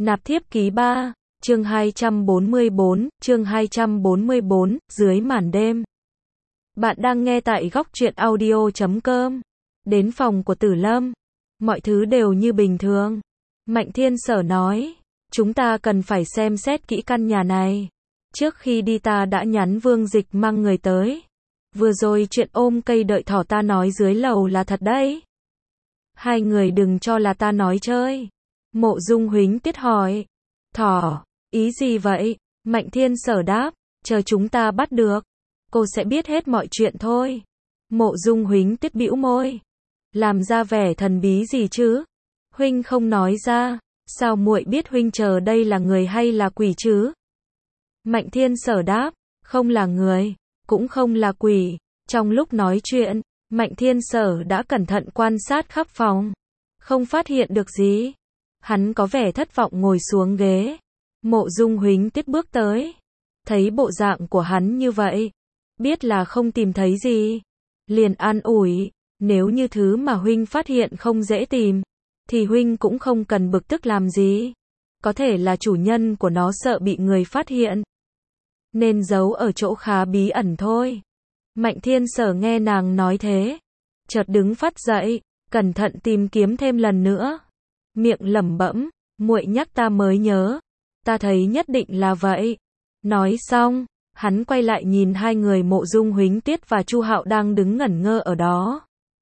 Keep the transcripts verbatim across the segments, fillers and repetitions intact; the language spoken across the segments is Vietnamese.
Nạp thiếp ký ba, chương hai trăm bốn mươi bốn, chương hai trăm bốn mươi bốn, dưới màn đêm. Bạn đang nghe tại góc truyện audio chấm com. Đến phòng của Tử Lâm. Mọi thứ đều như bình thường. Mạnh Thiên Sở nói, chúng ta cần phải xem xét kỹ căn nhà này. Trước khi đi ta đã nhắn Vương Dịch mang người tới. Vừa rồi chuyện ôm cây đợi thỏ ta nói dưới lầu là thật đấy. Hai người đừng cho là ta nói chơi. Mộ Dung Huỳnh Tiết hỏi. Thỏ, ý gì vậy? Mạnh Thiên Sở đáp, chờ chúng ta bắt được, cô sẽ biết hết mọi chuyện thôi. Mộ Dung Huỳnh Tiết bĩu môi. Làm ra vẻ thần bí gì chứ? Huynh không nói ra, sao muội biết huynh chờ đây là người hay là quỷ chứ? Mạnh Thiên Sở đáp, không là người, cũng không là quỷ. Trong lúc nói chuyện, Mạnh Thiên Sở đã cẩn thận quan sát khắp phòng, không phát hiện được gì. Hắn có vẻ thất vọng ngồi xuống ghế. Mộ Dung Huỳnh Tiết bước tới, thấy bộ dạng của hắn như vậy, biết là không tìm thấy gì, liền an ủi, nếu như thứ mà huynh phát hiện không dễ tìm, thì huynh cũng không cần bực tức làm gì. Có thể là chủ nhân của nó sợ bị người phát hiện, nên giấu ở chỗ khá bí ẩn thôi. Mạnh Thiên Sở nghe nàng nói thế, chợt đứng phắt dậy, cẩn thận tìm kiếm thêm lần nữa. Miệng lẩm bẩm, muội nhắc ta mới nhớ, ta thấy nhất định là vậy. Nói xong, hắn quay lại nhìn hai người Mộ Dung Huỳnh Tiết và Chu Hạo đang đứng ngẩn ngơ ở đó.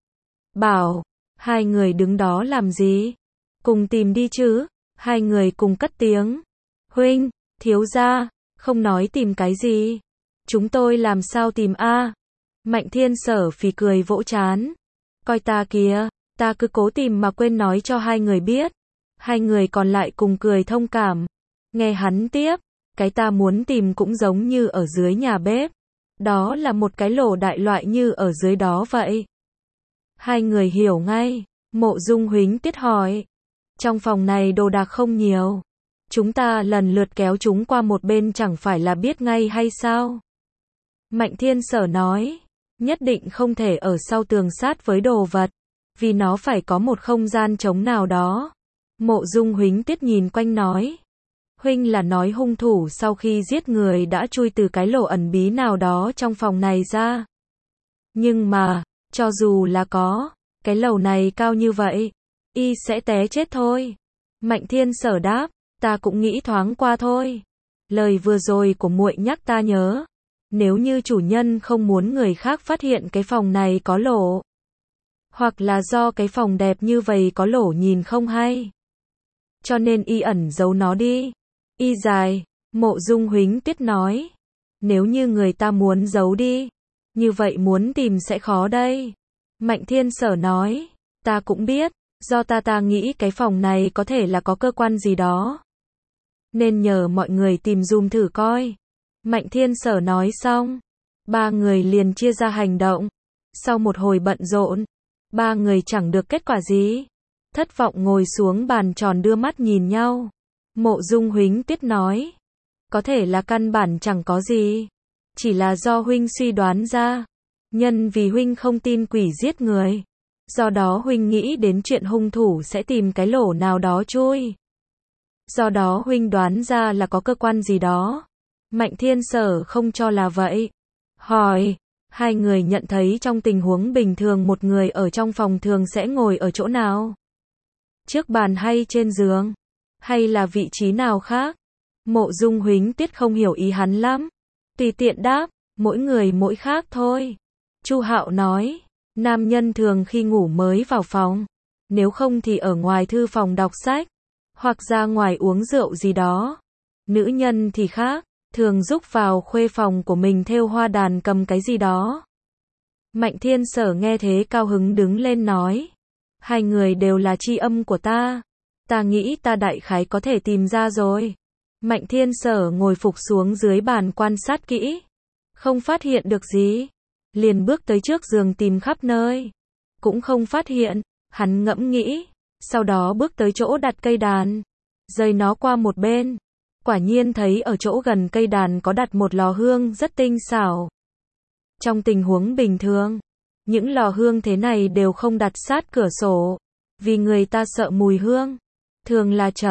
Bảo, hai người đứng đó làm gì? Cùng tìm đi chứ? Hai người cùng cất tiếng. Huynh, thiếu gia, không nói tìm cái gì. Chúng tôi làm sao tìm a? Mạnh Thiên Sở phì cười vỗ trán. Coi ta kìa, ta cứ cố tìm mà quên nói cho hai người biết. Hai người còn lại cùng cười thông cảm. Nghe hắn tiếp, cái ta muốn tìm cũng giống như ở dưới nhà bếp. Đó là một cái lỗ đại loại như ở dưới đó vậy. Hai người hiểu ngay. Mộ Dung Huỳnh Tiết hỏi. Trong phòng này đồ đạc không nhiều. Chúng ta lần lượt kéo chúng qua một bên chẳng phải là biết ngay hay sao? Mạnh Thiên Sở nói. Nhất định không thể ở sau tường sát với đồ vật, vì nó phải có một không gian trống nào đó. Mộ Dung Huỳnh Tiết nhìn quanh nói. Huynh là nói hung thủ sau khi giết người đã chui từ cái lỗ ẩn bí nào đó trong phòng này ra. Nhưng mà, cho dù là có, cái lầu này cao như vậy, y sẽ té chết thôi. Mạnh Thiên Sở đáp, ta cũng nghĩ thoáng qua thôi. Lời vừa rồi của muội nhắc ta nhớ. Nếu như chủ nhân không muốn người khác phát hiện cái phòng này có lỗ, hoặc là do cái phòng đẹp như vậy có lỗ nhìn không hay, cho nên y ẩn giấu nó đi. Y dài, Mộ Dung Huỳnh Tiết nói. Nếu như người ta muốn giấu đi, như vậy muốn tìm sẽ khó đây. Mạnh Thiên Sở nói. Ta cũng biết, do ta ta nghĩ cái phòng này có thể là có cơ quan gì đó, nên nhờ mọi người tìm dùm thử coi. Mạnh Thiên Sở nói xong, ba người liền chia ra hành động. Sau một hồi bận rộn, ba người chẳng được kết quả gì. Thất vọng ngồi xuống bàn tròn đưa mắt nhìn nhau. Mộ Dung Huỳnh Tiết nói, có thể là căn bản chẳng có gì, chỉ là do huynh suy đoán ra. Nhân vì huynh không tin quỷ giết người, do đó huynh nghĩ đến chuyện hung thủ sẽ tìm cái lỗ nào đó chui. Do đó huynh đoán ra là có cơ quan gì đó. Mạnh Thiên Sở không cho là vậy. Hỏi, hai người nhận thấy trong tình huống bình thường một người ở trong phòng thường sẽ ngồi ở chỗ nào? Trước bàn hay trên giường? Hay là vị trí nào khác? Mộ Dung Huỳnh Tiết không hiểu ý hắn lắm. Tùy tiện đáp, mỗi người mỗi khác thôi. Chu Hạo nói, nam nhân thường khi ngủ mới vào phòng, nếu không thì ở ngoài thư phòng đọc sách, hoặc ra ngoài uống rượu gì đó. Nữ nhân thì khác, thường giúp vào khuê phòng của mình thêu hoa đàn cầm cái gì đó. Mạnh Thiên Sở nghe thế cao hứng đứng lên nói. Hai người đều là tri âm của ta. Ta nghĩ ta đại khái có thể tìm ra rồi. Mạnh Thiên Sở ngồi phục xuống dưới bàn quan sát kỹ. Không phát hiện được gì. Liền bước tới trước giường tìm khắp nơi. Cũng không phát hiện. Hắn ngẫm nghĩ. Sau đó bước tới chỗ đặt cây đàn. Rời nó qua một bên. Quả nhiên thấy ở chỗ gần cây đàn có đặt một lò hương rất tinh xảo. Trong tình huống bình thường, những lò hương thế này đều không đặt sát cửa sổ, vì người ta sợ mùi hương. Thường là trầm,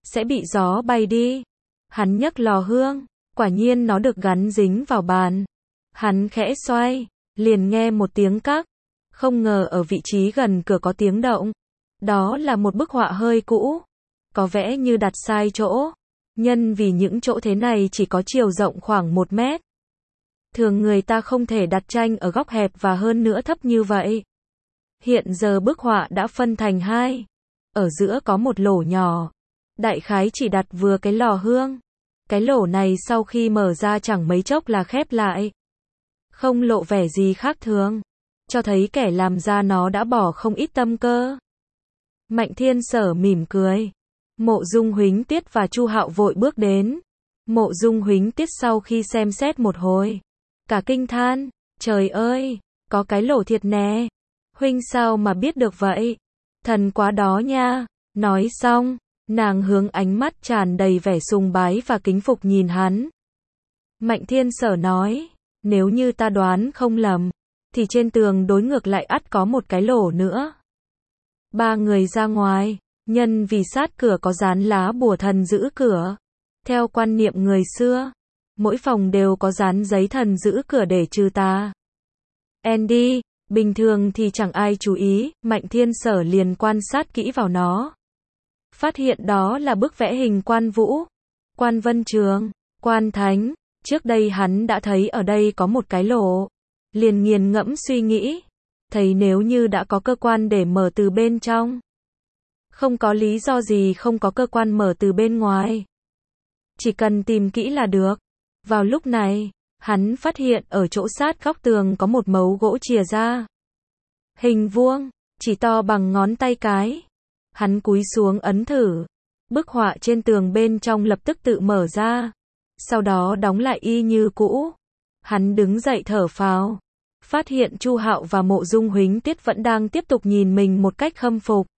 sẽ bị gió bay đi. Hắn nhấc lò hương, quả nhiên nó được gắn dính vào bàn. Hắn khẽ xoay, liền nghe một tiếng cắc. Không ngờ ở vị trí gần cửa có tiếng động. Đó là một bức họa hơi cũ. Có vẻ như đặt sai chỗ. Nhân vì những chỗ thế này chỉ có chiều rộng khoảng một mét. Thường người ta không thể đặt tranh ở góc hẹp và hơn nữa thấp như vậy. Hiện giờ bức họa đã phân thành hai. Ở giữa có một lỗ nhỏ. Đại khái chỉ đặt vừa cái lò hương. Cái lỗ này sau khi mở ra chẳng mấy chốc là khép lại. Không lộ vẻ gì khác thường. Cho thấy kẻ làm ra nó đã bỏ không ít tâm cơ. Mạnh Thiên Sở mỉm cười. Mộ Dung Huỳnh Tiết và Chu Hạo vội bước đến. Mộ Dung Huỳnh Tiết sau khi xem xét một hồi. Cả kinh than. Trời ơi, có cái lỗ thiệt nè. Huynh sao mà biết được vậy? Thần quá đó nha. Nói xong, nàng hướng ánh mắt tràn đầy vẻ sùng bái và kính phục nhìn hắn. Mạnh Thiên Sở nói, nếu như ta đoán không lầm, thì trên tường đối ngược lại ắt có một cái lỗ nữa. Ba người ra ngoài, nhân vì sát cửa có dán lá bùa thần giữ cửa. Theo quan niệm người xưa, mỗi phòng đều có dán giấy thần giữ cửa để trừ tà. Andy, bình thường thì chẳng ai chú ý, Mạnh Thiên Sở liền quan sát kỹ vào nó. Phát hiện đó là bức vẽ hình Quan Vũ, Quan Vân Trường, Quan Thánh. Trước đây hắn đã thấy ở đây có một cái lỗ. Liền nghiền ngẫm suy nghĩ. Thấy nếu như đã có cơ quan để mở từ bên trong. Không có lý do gì không có cơ quan mở từ bên ngoài. Chỉ cần tìm kỹ là được. Vào lúc này, hắn phát hiện ở chỗ sát góc tường có một mấu gỗ chìa ra. Hình vuông, chỉ to bằng ngón tay cái. Hắn cúi xuống ấn thử. Bức họa trên tường bên trong lập tức tự mở ra. Sau đó đóng lại y như cũ. Hắn đứng dậy thở phào. Phát hiện Chu Hạo và Mộ Dung Huỳnh Tiết vẫn đang tiếp tục nhìn mình một cách khâm phục.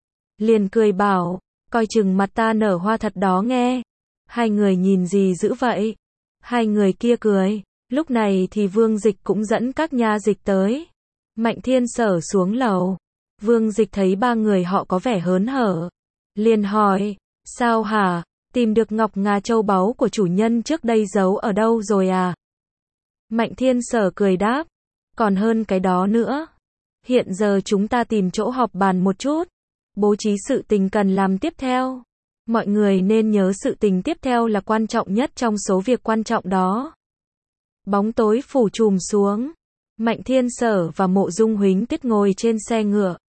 Liền cười bảo, coi chừng mặt ta nở hoa thật đó nghe. Hai người nhìn gì dữ vậy? Hai người kia cười. Lúc này thì Vương Dịch cũng dẫn các nha dịch tới. Mạnh Thiên Sở xuống lầu. Vương Dịch thấy ba người họ có vẻ hớn hở. Liền hỏi, sao hả? Tìm được ngọc ngà châu báu của chủ nhân trước đây giấu ở đâu rồi à? Mạnh Thiên Sở cười đáp, còn hơn cái đó nữa. Hiện giờ chúng ta tìm chỗ họp bàn một chút. Bố trí sự tình cần làm tiếp theo. Mọi người nên nhớ sự tình tiếp theo là quan trọng nhất trong số việc quan trọng đó. Bóng tối phủ trùm xuống. Mạnh Thiên Sở và Mộ Dung Huỳnh Tiết ngồi trên xe ngựa.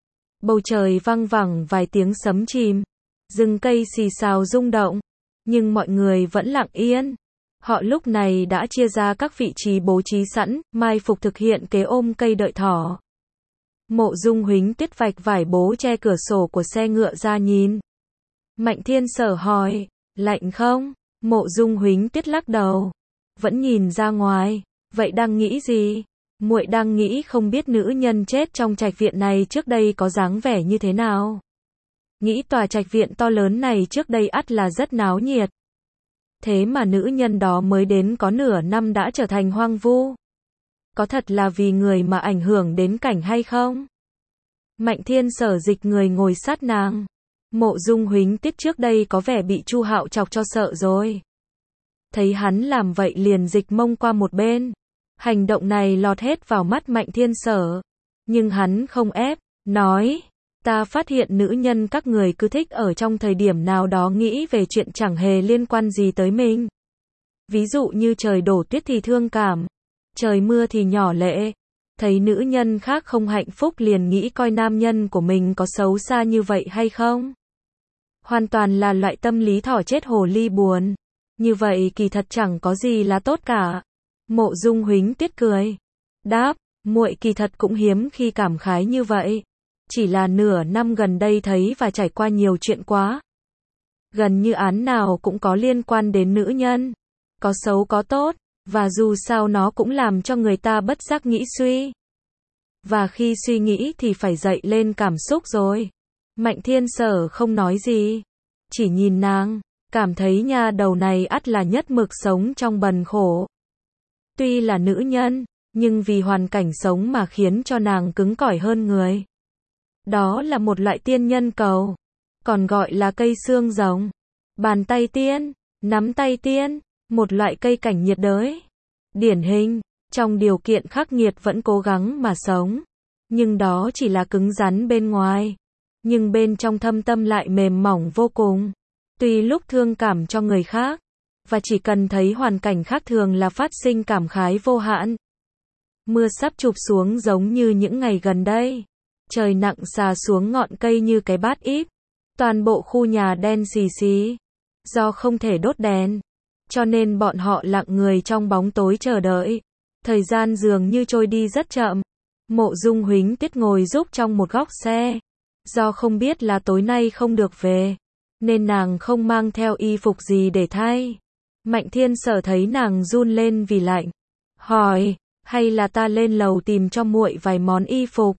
Bầu trời vang vẳng vài tiếng sấm chìm. Rừng cây xì xào rung động. Nhưng mọi người vẫn lặng yên. Họ lúc này đã chia ra các vị trí bố trí sẵn, mai phục thực hiện kế ôm cây đợi thỏ. Mộ Dung Huỳnh Tiết vạch vải bố che cửa sổ của xe ngựa ra nhìn. Mạnh Thiên Sở hỏi, lạnh không? Mộ Dung Huỳnh Tiết lắc đầu. Vẫn nhìn ra ngoài, vậy đang nghĩ gì? Muội đang nghĩ không biết nữ nhân chết trong trạch viện này trước đây có dáng vẻ như thế nào. Nghĩ tòa trạch viện to lớn này trước đây ắt là rất náo nhiệt. Thế mà nữ nhân đó mới đến có nửa năm đã trở thành hoang vu. Có thật là vì người mà ảnh hưởng đến cảnh hay không? Mạnh Thiên Sở dịch người ngồi sát nàng. Mộ Dung Huỳnh Tiết trước đây có vẻ bị Chu Hạo chọc cho sợ rồi. Thấy hắn làm vậy liền dịch mông qua một bên. Hành động này lọt hết vào mắt Mạnh Thiên Sở. Nhưng hắn không ép, nói, ta phát hiện nữ nhân các người cứ thích ở trong thời điểm nào đó nghĩ về chuyện chẳng hề liên quan gì tới mình. Ví dụ như trời đổ tuyết thì thương cảm, trời mưa thì nhỏ lệ. Thấy nữ nhân khác không hạnh phúc liền nghĩ coi nam nhân của mình có xấu xa như vậy hay không. Hoàn toàn là loại tâm lý thỏ chết hồ ly buồn. Như vậy kỳ thật chẳng có gì là tốt cả. Mộ Dung Huỳnh Tiết cười. Đáp, muội kỳ thật cũng hiếm khi cảm khái như vậy. Chỉ là nửa năm gần đây thấy và trải qua nhiều chuyện quá. Gần như án nào cũng có liên quan đến nữ nhân. Có xấu có tốt. Và dù sao nó cũng làm cho người ta bất giác nghĩ suy. Và khi suy nghĩ thì phải dậy lên cảm xúc rồi. Mạnh Thiên Sở không nói gì. Chỉ nhìn nàng. Cảm thấy nha đầu này ắt là nhất mực sống trong bần khổ. Tuy là nữ nhân, nhưng vì hoàn cảnh sống mà khiến cho nàng cứng cỏi hơn người. Đó là một loại tiên nhân cầu. còn gọi là cây xương rồng, bàn tay tiên, nắm tay tiên, một loại cây cảnh nhiệt đới. Điển hình, trong điều kiện khắc nghiệt vẫn cố gắng mà sống. Nhưng đó chỉ là cứng rắn bên ngoài. Nhưng bên trong thâm tâm lại mềm mỏng vô cùng. Tuy lúc thương cảm cho người khác, và chỉ cần thấy hoàn cảnh khác thường là phát sinh cảm khái vô hạn. Mưa sắp chụp xuống giống như những ngày gần đây. Trời nặng xà xuống ngọn cây như cái bát íp. Toàn bộ khu nhà đen xì xì. Do không thể đốt đèn, cho nên bọn họ lặng người trong bóng tối chờ đợi. Thời gian dường như trôi đi rất chậm. Mộ Dung Huỳnh Tuyết ngồi giúp trong một góc xe. Do không biết là tối nay không được về, nên nàng không mang theo y phục gì để thay. Mạnh Thiên Sở thấy nàng run lên vì lạnh, hỏi, hay là ta lên lầu tìm cho muội vài món y phục.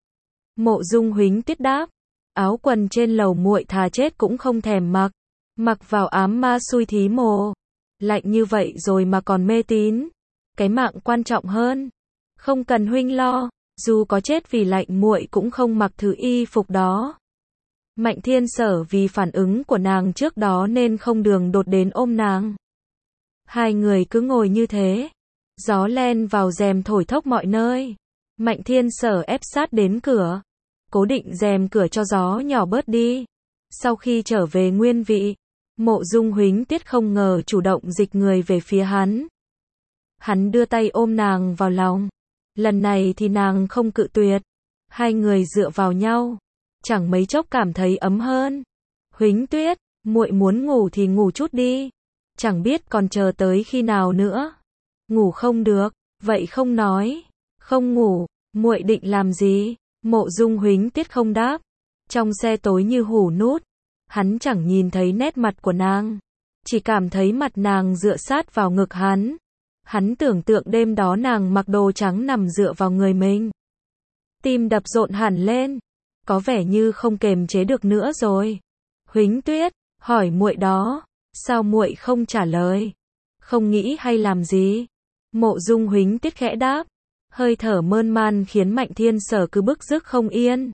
Mộ Dung Huỳnh Tuyết đáp, áo quần trên lầu muội thà chết cũng không thèm mặc. Mặc vào ám ma xui thí mồ. Lạnh như vậy rồi mà còn mê tín. Cái mạng quan trọng hơn. Không cần huynh lo, dù có chết vì lạnh muội cũng không mặc thử y phục đó. Mạnh Thiên Sở vì phản ứng của nàng trước đó nên không đường đột đến ôm nàng. Hai người cứ ngồi như thế. Gió len vào rèm thổi thốc mọi nơi. Mạnh Thiên Sở ép sát đến cửa, cố định rèm cửa cho gió nhỏ bớt đi. Sau khi trở về nguyên vị, Mộ Dung Huỳnh Tuyết không ngờ chủ động dịch người về phía hắn. Hắn đưa tay ôm nàng vào lòng. Lần này thì nàng không cự tuyệt. Hai người dựa vào nhau, chẳng mấy chốc cảm thấy ấm hơn. Huỳnh Tuyết, muội muốn ngủ thì ngủ chút đi. Chẳng biết còn chờ tới khi nào nữa. Ngủ không được, vậy không nói. Không ngủ, muội định làm gì? Mộ Dung Huỳnh Tuyết không đáp. Trong xe tối như hù nút. Hắn chẳng nhìn thấy nét mặt của nàng, chỉ cảm thấy mặt nàng dựa sát vào ngực hắn. Hắn tưởng tượng đêm đó nàng mặc đồ trắng nằm dựa vào người mình. Tim đập rộn hẳn lên, có vẻ như không kềm chế được nữa rồi. Huỳnh Tuyết, hỏi muội đó, sao muội không trả lời? Không nghĩ hay làm gì? Mộ Dung Huỳnh Tuyết khẽ đáp, hơi thở mơn man khiến Mạnh Thiên Sở cứ bức rứt không yên.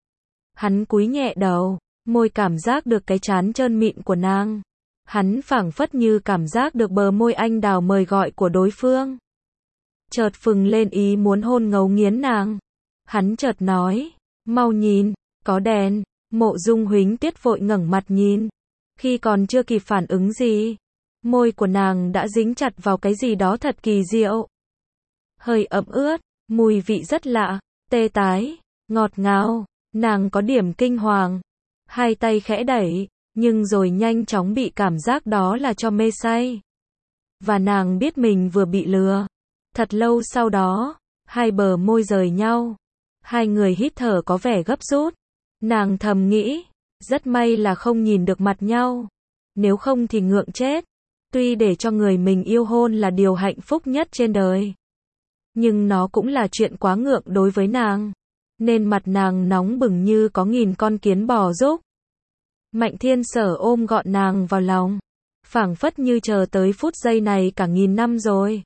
Hắn cúi nhẹ đầu, môi cảm giác được cái trán trơn mịn của nàng. Hắn phảng phất như cảm giác được bờ môi anh đào mời gọi của đối phương. Chợt phừng lên ý muốn hôn ngấu nghiến nàng. Hắn chợt nói, mau nhìn, có đèn. Mộ Dung Huỳnh Tuyết vội ngẩng mặt nhìn. Khi còn chưa kịp phản ứng gì, môi của nàng đã dính chặt vào cái gì đó thật kỳ diệu. Hơi ẩm ướt, mùi vị rất lạ, tê tái, ngọt ngào. Nàng có điểm kinh hoàng. Hai tay khẽ đẩy, nhưng rồi nhanh chóng bị cảm giác đó là cho mê say. Và nàng biết mình vừa bị lừa. Thật lâu sau đó, hai bờ môi rời nhau. Hai người hít thở có vẻ gấp rút. Nàng thầm nghĩ, rất may là không nhìn được mặt nhau. Nếu không thì ngượng chết. Tuy để cho người mình yêu hôn là điều hạnh phúc nhất trên đời, nhưng nó cũng là chuyện quá ngượng đối với nàng. Nên mặt nàng nóng bừng như có nghìn con kiến bò rúc. Mạnh Thiên Sở ôm gọn nàng vào lòng, phảng phất như chờ tới phút giây này cả nghìn năm rồi.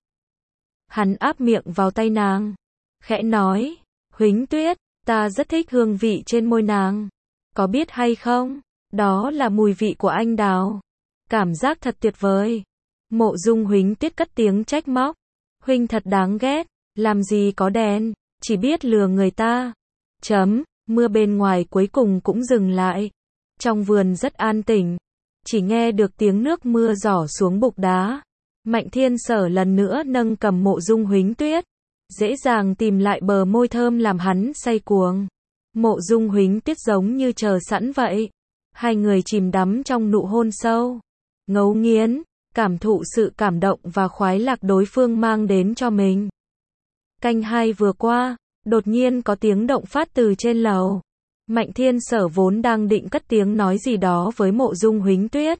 Hắn áp miệng vào tay nàng, khẽ nói, Huỳnh Tuyết, ta rất thích hương vị trên môi nàng. Có biết hay không, đó là mùi vị của anh đào. Cảm giác thật tuyệt vời. Mộ Dung Huỳnh Tuyết cất tiếng trách móc, huynh thật đáng ghét, làm gì có đèn, chỉ biết lừa người ta. Chấm, mưa bên ngoài cuối cùng cũng dừng lại. Trong vườn rất an tĩnh, chỉ nghe được tiếng nước mưa rỏ xuống bục đá. Mạnh Thiên Sở lần nữa nâng cầm Mộ Dung Huỳnh Tuyết, dễ dàng tìm lại bờ môi thơm làm hắn say cuồng. Mộ Dung Huỳnh Tuyết giống như chờ sẵn vậy. Hai người chìm đắm trong nụ hôn sâu, ngấu nghiến, cảm thụ sự cảm động và khoái lạc đối phương mang đến cho mình. Canh hai vừa qua, đột nhiên có tiếng động phát từ trên lầu. Mạnh Thiên Sở vốn đang định cất tiếng nói gì đó với Mộ Dung Huỳnh Tuyết.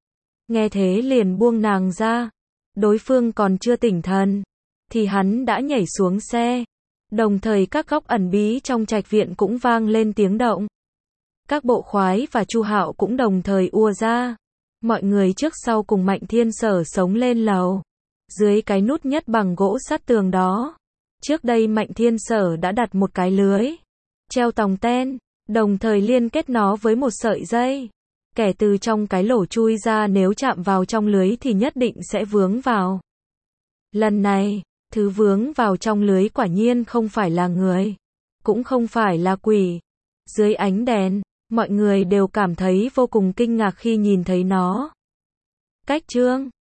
Nghe thế liền buông nàng ra. Đối phương còn chưa tỉnh thần, thì hắn đã nhảy xuống xe. Đồng thời các góc ẩn bí trong trạch viện cũng vang lên tiếng động. Các bộ khoái và Chu Hạo cũng đồng thời ùa ra. Mọi người trước sau cùng Mạnh Thiên Sở sống lên lầu. Dưới cái nút nhất bằng gỗ sát tường đó, trước đây Mạnh Thiên Sở đã đặt một cái lưới treo tòng ten. đồng thời liên kết nó với một sợi dây. Kẻ từ trong cái lỗ chui ra nếu chạm vào trong lưới thì nhất định sẽ vướng vào. Lần này, thứ vướng vào trong lưới quả nhiên không phải là người, cũng không phải là quỷ. Dưới ánh đèn, mọi người đều cảm thấy vô cùng kinh ngạc khi nhìn thấy nó. Cách trương